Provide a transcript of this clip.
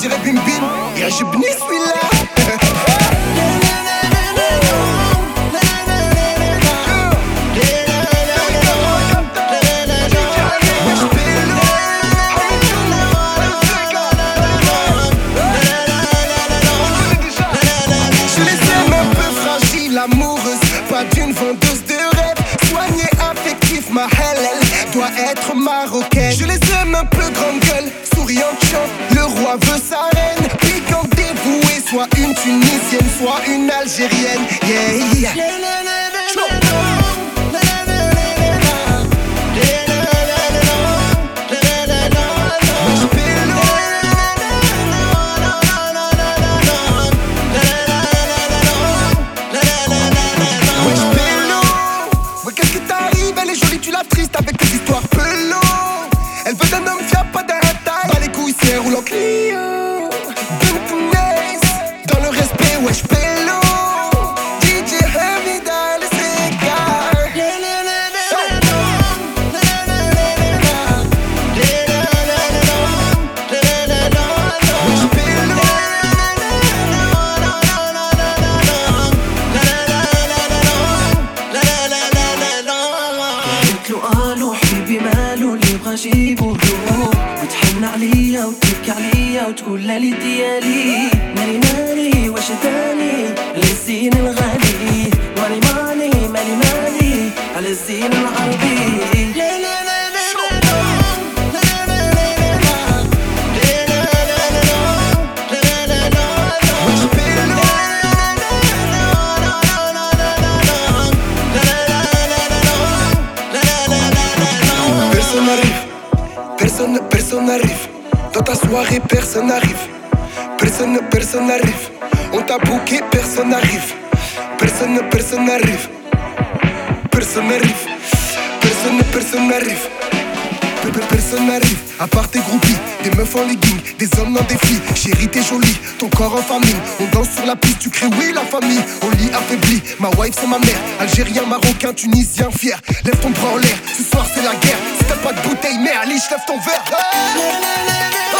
dirait bim bim. Et j'ai béni celui-là. D'une vendeuse de rêve, soignée, affectif, ma elle doit être marocaine. Je les aime un peu grande gueule, souriante, chante, le roi veut sa reine. Piquante, dévouée, soit une Tunisienne, soit une Algérienne. Yeah, yeah. Avec tes histoires pelots. Elle veut d'un homme fiable, pas d'un taille. Bas les couilles, c'est roulant Clio. Dans le respect, wesh pélo. DJ Heavy dans les écarts. جيبه له وتحن عليا وتبكي عليا وتقول لي ديالي مالي مالي واش داني على الزين الغالي مالي مالي مالي مالي على الزين العربي. Personne n'arrive. Dans ta soirée, personne n'arrive. Personne n'arrive. On t'a booké, personne n'arrive. Personne n'arrive. Personne n'arrive. Personne n'arrive. Personne n'arrive, à part tes groupies, des meufs en legging, des hommes dans des filles. Chérie t'es jolie, ton corps en famille. On danse sur la piste, tu cries oui la famille. On lit affaibli, ma wife c'est ma mère. Algérien, marocain, tunisien, fier. Lève ton bras en l'air, ce soir c'est la guerre. Si t'as pas de bouteille, merde, liche, lève ton verre.